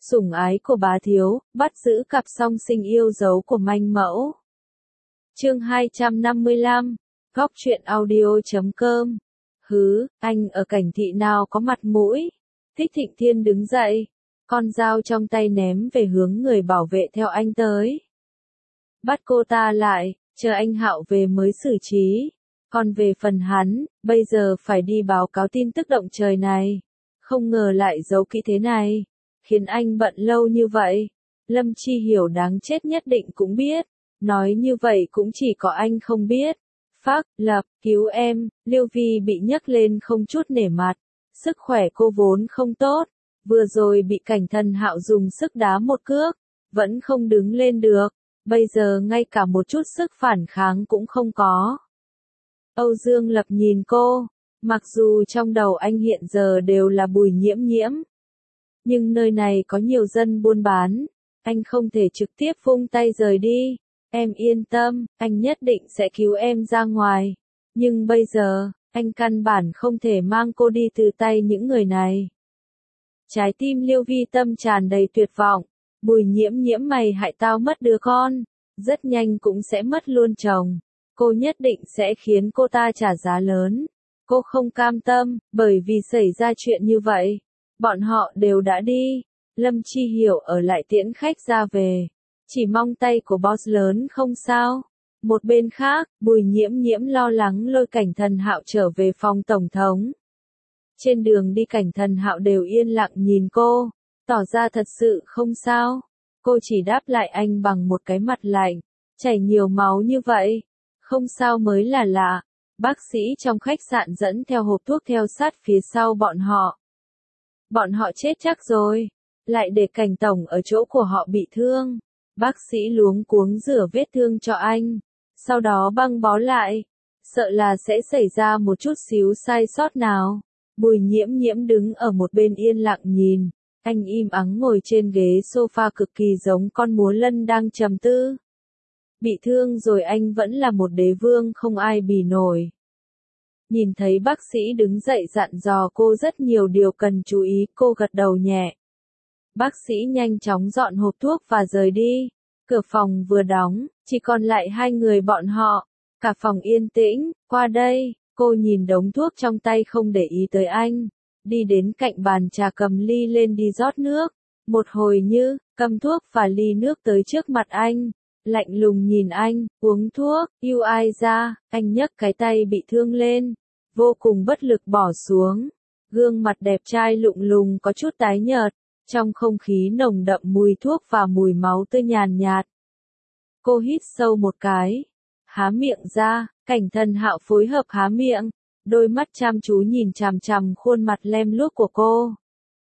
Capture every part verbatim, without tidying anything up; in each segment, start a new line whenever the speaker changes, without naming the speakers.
Sủng ái của bá thiếu, bắt giữ cặp song sinh yêu dấu của manh mẫu. Chương hai trăm năm mươi lăm, góc truyện audio.com. Hứ, anh ở cảnh thị nào có mặt mũi. Thích Thịnh Thiên đứng dậy, con dao trong tay ném về hướng người bảo vệ theo anh tới. Bắt cô ta lại, chờ anh Hạo về mới xử trí. Còn về phần hắn, bây giờ phải đi báo cáo tin tức động trời này. Không ngờ lại giấu kỹ thế này, khiến anh bận lâu như vậy. Lâm Chi Hiểu đáng chết nhất định cũng biết. Nói như vậy cũng chỉ có anh không biết. Phác, lập, cứu em, Liêu Vi bị nhấc lên không chút nể mặt. Sức khỏe cô vốn không tốt. Vừa rồi bị Cảnh Thần Hạo dùng sức đá một cước, vẫn không đứng lên được. Bây giờ ngay cả một chút sức phản kháng cũng không có. Âu Dương Lập nhìn cô, mặc dù trong đầu anh hiện giờ đều là Bùi Nhiễm Nhiễm. Nhưng nơi này có nhiều dân buôn bán, anh không thể trực tiếp vung tay rời đi. Em yên tâm, anh nhất định sẽ cứu em ra ngoài. Nhưng bây giờ, anh căn bản không thể mang cô đi từ tay những người này. Trái tim Liêu Vi Tâm tràn đầy tuyệt vọng. Bùi Nhiễm Nhiễm mày hại tao mất đứa con, rất nhanh cũng sẽ mất luôn chồng. Cô nhất định sẽ khiến cô ta trả giá lớn. Cô không cam tâm, bởi vì xảy ra chuyện như vậy. Bọn họ đều đã đi. Lâm Chi Hiểu ở lại tiễn khách ra về. Chỉ mong tay của boss lớn không sao. Một bên khác, Bùi Nhiễm Nhiễm lo lắng lôi Cảnh Thần Hạo trở về phòng tổng thống. Trên đường đi Cảnh Thần Hạo đều yên lặng nhìn cô, tỏ ra thật sự không sao. Cô chỉ đáp lại anh bằng một cái mặt lạnh, chảy nhiều máu như vậy. Không sao mới là lạ. Bác sĩ trong khách sạn dẫn theo hộp thuốc theo sát phía sau bọn họ. Bọn họ chết chắc rồi, lại để Cảnh tổng ở chỗ của họ bị thương. Bác sĩ luống cuống rửa vết thương cho anh, sau đó băng bó lại, sợ là sẽ xảy ra một chút xíu sai sót nào. Bùi Nhiễm Nhiễm đứng ở một bên yên lặng nhìn, anh im ắng ngồi trên ghế sofa cực kỳ giống con múa lân đang trầm tư. Bị thương rồi anh vẫn là một đế vương không ai bì nổi. Nhìn thấy bác sĩ đứng dậy dặn dò cô rất nhiều điều cần chú ý, cô gật đầu nhẹ. Bác sĩ nhanh chóng dọn hộp thuốc và rời đi. Cửa phòng vừa đóng, chỉ còn lại hai người bọn họ. Cả phòng yên tĩnh. Qua đây, cô nhìn đống thuốc trong tay không để ý tới anh. Đi đến cạnh bàn trà cầm ly lên đi rót nước. Một hồi như, cầm thuốc và ly nước tới trước mặt anh. Lạnh lùng nhìn anh, uống thuốc, yêu ai ra, anh nhấc cái tay bị thương lên. Vô cùng bất lực bỏ xuống. Gương mặt đẹp trai lụng lùng có chút tái nhợt. Trong không khí nồng đậm mùi thuốc và mùi máu tươi nhàn nhạt. Cô hít sâu một cái. Há miệng ra, Cảnh Thần Hạo phối hợp há miệng. Đôi mắt chăm chú nhìn chằm chằm khuôn mặt lem luốc của cô.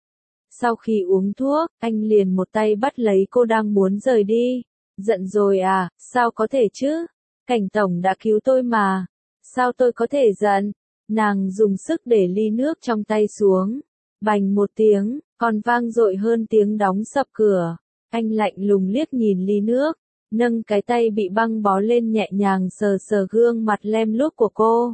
Sau khi uống thuốc, anh liền một tay bắt lấy cô đang muốn rời đi. Giận rồi à, sao có thể chứ? Cảnh tổng đã cứu tôi mà. Sao tôi có thể giận? Nàng dùng sức để ly nước trong tay xuống. Bành một tiếng, còn vang dội hơn tiếng đóng sập cửa. Anh lạnh lùng liếc nhìn ly nước, nâng cái tay bị băng bó lên nhẹ nhàng sờ sờ gương mặt lem luốc của cô.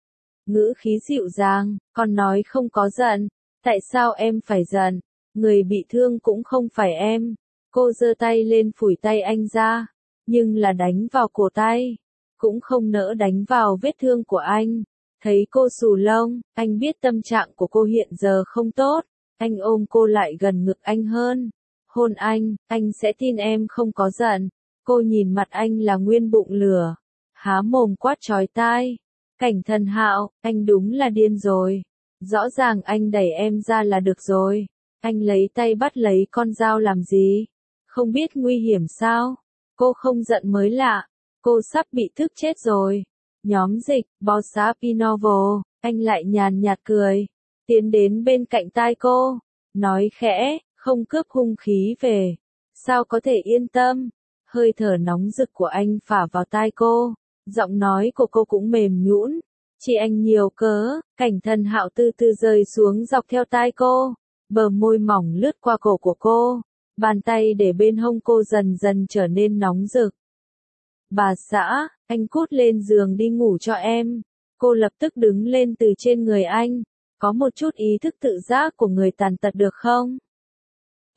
Ngữ khí dịu dàng, còn nói không có giận. Tại sao em phải giận? Người bị thương cũng không phải em. Cô giơ tay lên phủi tay anh ra, nhưng là đánh vào cổ tay. Cũng không nỡ đánh vào vết thương của anh. Thấy cô xù lông, anh biết tâm trạng của cô hiện giờ không tốt. Anh ôm cô lại gần ngực anh hơn. Hôn anh, anh sẽ tin em không có giận. Cô nhìn mặt anh là nguyên bụng lửa. Há mồm quát chói tai. Cảnh Thần Hạo, anh đúng là điên rồi. Rõ ràng anh đẩy em ra là được rồi. Anh lấy tay bắt lấy con dao làm gì? Không biết nguy hiểm sao? Cô không giận mới lạ. Cô sắp bị thức chết rồi. Nhóm dịch, Boss Pinovo, anh lại nhàn nhạt cười. Tiến đến bên cạnh tai cô. Nói khẽ, không cướp hung khí về. Sao có thể yên tâm? Hơi thở nóng rực của anh phả vào tai cô. Giọng nói của cô cũng mềm nhũn. Chỉ anh nhiều cớ. Cảnh Thần Hạo từ từ rơi xuống dọc theo tai cô. Bờ môi mỏng lướt qua cổ của cô. Bàn tay để bên hông cô dần dần trở nên nóng rực. Bà xã, anh cút lên giường đi ngủ cho em. Cô lập tức đứng lên từ trên người anh. Có một chút ý thức tự giác của người tàn tật được không?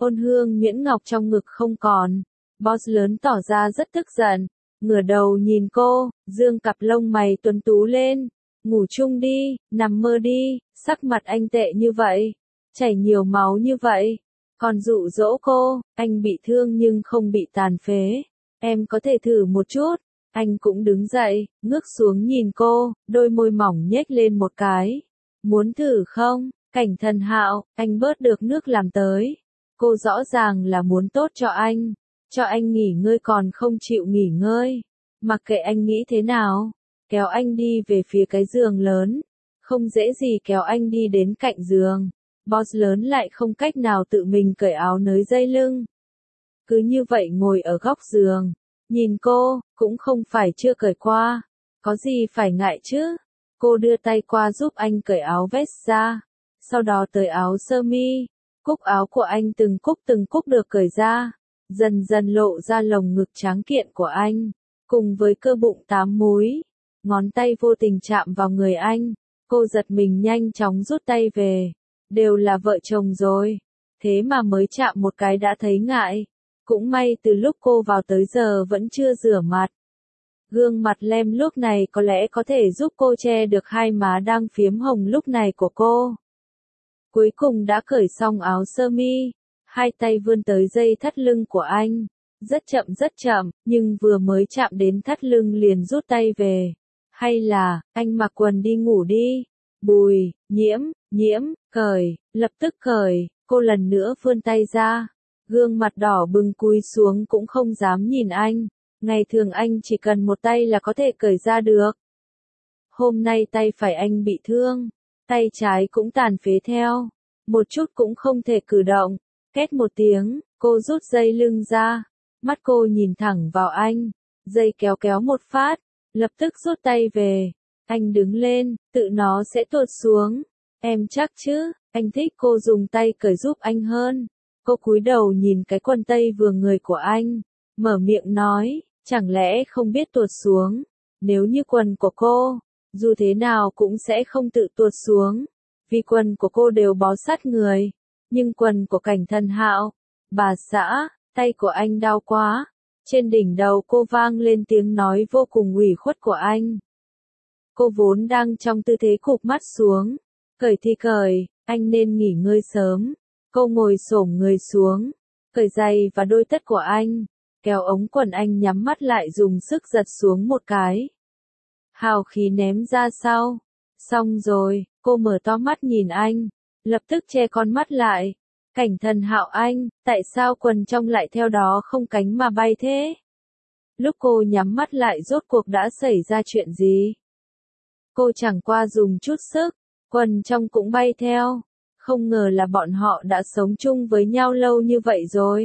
Ôn hương nhuyễn ngọc trong ngực không còn. Boss lớn tỏ ra rất tức giận, ngửa đầu nhìn cô, dương cặp lông mày tuấn tú lên. Ngủ chung đi, nằm mơ đi, sắc mặt anh tệ như vậy, chảy nhiều máu như vậy. Còn dụ dỗ cô, anh bị thương nhưng không bị tàn phế. Em có thể thử một chút. Anh cũng đứng dậy, ngước xuống nhìn cô, đôi môi mỏng nhếch lên một cái. Muốn thử không? Cảnh Thần Hạo, anh bớt được nước làm tới. Cô rõ ràng là muốn tốt cho anh. Cho anh nghỉ ngơi còn không chịu nghỉ ngơi. Mặc kệ anh nghĩ thế nào. Kéo anh đi về phía cái giường lớn. Không dễ gì kéo anh đi đến cạnh giường. Boss lớn lại không cách nào tự mình cởi áo nới dây lưng. Cứ như vậy ngồi ở góc giường. Nhìn cô, cũng không phải chưa cởi qua. Có gì phải ngại chứ? Cô đưa tay qua giúp anh cởi áo vest ra. Sau đó tới áo sơ mi. Cúc áo của anh từng cúc từng cúc được cởi ra. Dần dần lộ ra lồng ngực tráng kiện của anh. Cùng với cơ bụng tám múi. Ngón tay vô tình chạm vào người anh. Cô giật mình nhanh chóng rút tay về. Đều là vợ chồng rồi. Thế mà mới chạm một cái đã thấy ngại. Cũng may từ lúc cô vào tới giờ vẫn chưa rửa mặt. Gương mặt lem lúc này có lẽ có thể giúp cô che được hai má đang phiếm hồng lúc này của cô. Cuối cùng đã cởi xong áo sơ mi. Hai tay vươn tới dây thắt lưng của anh. Rất chậm rất chậm, nhưng vừa mới chạm đến thắt lưng liền rút tay về. Hay là, anh mặc quần đi ngủ đi. Bùi, nhiễm, nhiễm, cởi, lập tức cởi. Cô lần nữa vươn tay ra. Gương mặt đỏ bừng cúi xuống cũng không dám nhìn anh. Ngày thường anh chỉ cần một tay là có thể cởi ra được. Hôm nay tay phải anh bị thương. Tay trái cũng tàn phế theo. Một chút cũng không thể cử động. Két một tiếng, cô rút dây lưng ra. Mắt cô nhìn thẳng vào anh. Dây kéo kéo một phát. Lập tức rút tay về. Anh đứng lên, tự nó sẽ tuột xuống. Em chắc chứ, anh thích cô dùng tay cởi giúp anh hơn. Cô cúi đầu nhìn cái quần tây vừa người của anh. Mở miệng nói, chẳng lẽ không biết tuột xuống. Nếu như quần của cô, dù thế nào cũng sẽ không tự tuột xuống. Vì quần của cô đều bó sát người. Nhưng quần của Cảnh Thần Hạo, bà xã, tay của anh đau quá. Trên đỉnh đầu cô vang lên tiếng nói vô cùng ủy khuất của anh. Cô vốn đang trong tư thế cụp mắt xuống. Cởi thì cởi, anh nên nghỉ ngơi sớm. Cô ngồi xổm người xuống. Cởi giày và đôi tất của anh. Kéo ống quần anh nhắm mắt lại dùng sức giật xuống một cái. Hào khí ném ra sau. Xong rồi, cô mở to mắt nhìn anh. Lập tức che con mắt lại. Cảnh Thần Hạo anh, tại sao quần trong lại theo đó không cánh mà bay thế? Lúc cô nhắm mắt lại rốt cuộc đã xảy ra chuyện gì? Cô chẳng qua dùng chút sức, quần trong cũng bay theo. Không ngờ là bọn họ đã sống chung với nhau lâu như vậy rồi.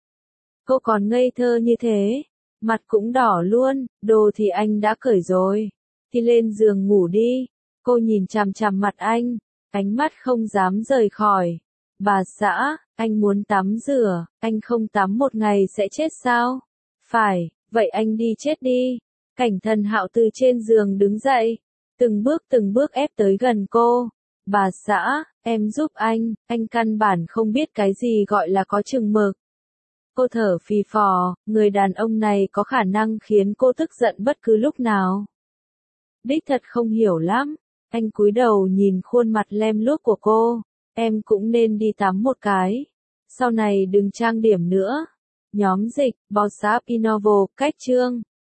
Cô còn ngây thơ như thế, mặt cũng đỏ luôn, đồ thì anh đã cởi rồi. Thì lên giường ngủ đi. Cô nhìn chằm chằm mặt anh, ánh mắt không dám rời khỏi. Bà xã, anh muốn tắm rửa, anh không tắm một ngày sẽ chết sao? Phải, vậy anh đi chết đi. Cảnh Thần Hạo từ trên giường đứng dậy, từng bước từng bước ép tới gần cô. Bà xã, em giúp anh, anh căn bản không biết cái gì gọi là có chừng mực. Cô thở phì phò, người đàn ông này có khả năng khiến cô tức giận bất cứ lúc nào. Đích thật không hiểu lắm. Anh cúi đầu nhìn khuôn mặt lem luốc của cô. Em cũng nên đi tắm một cái. Sau này đừng trang điểm nữa. Nhóm dịch, Boss App Innovo, cách chương.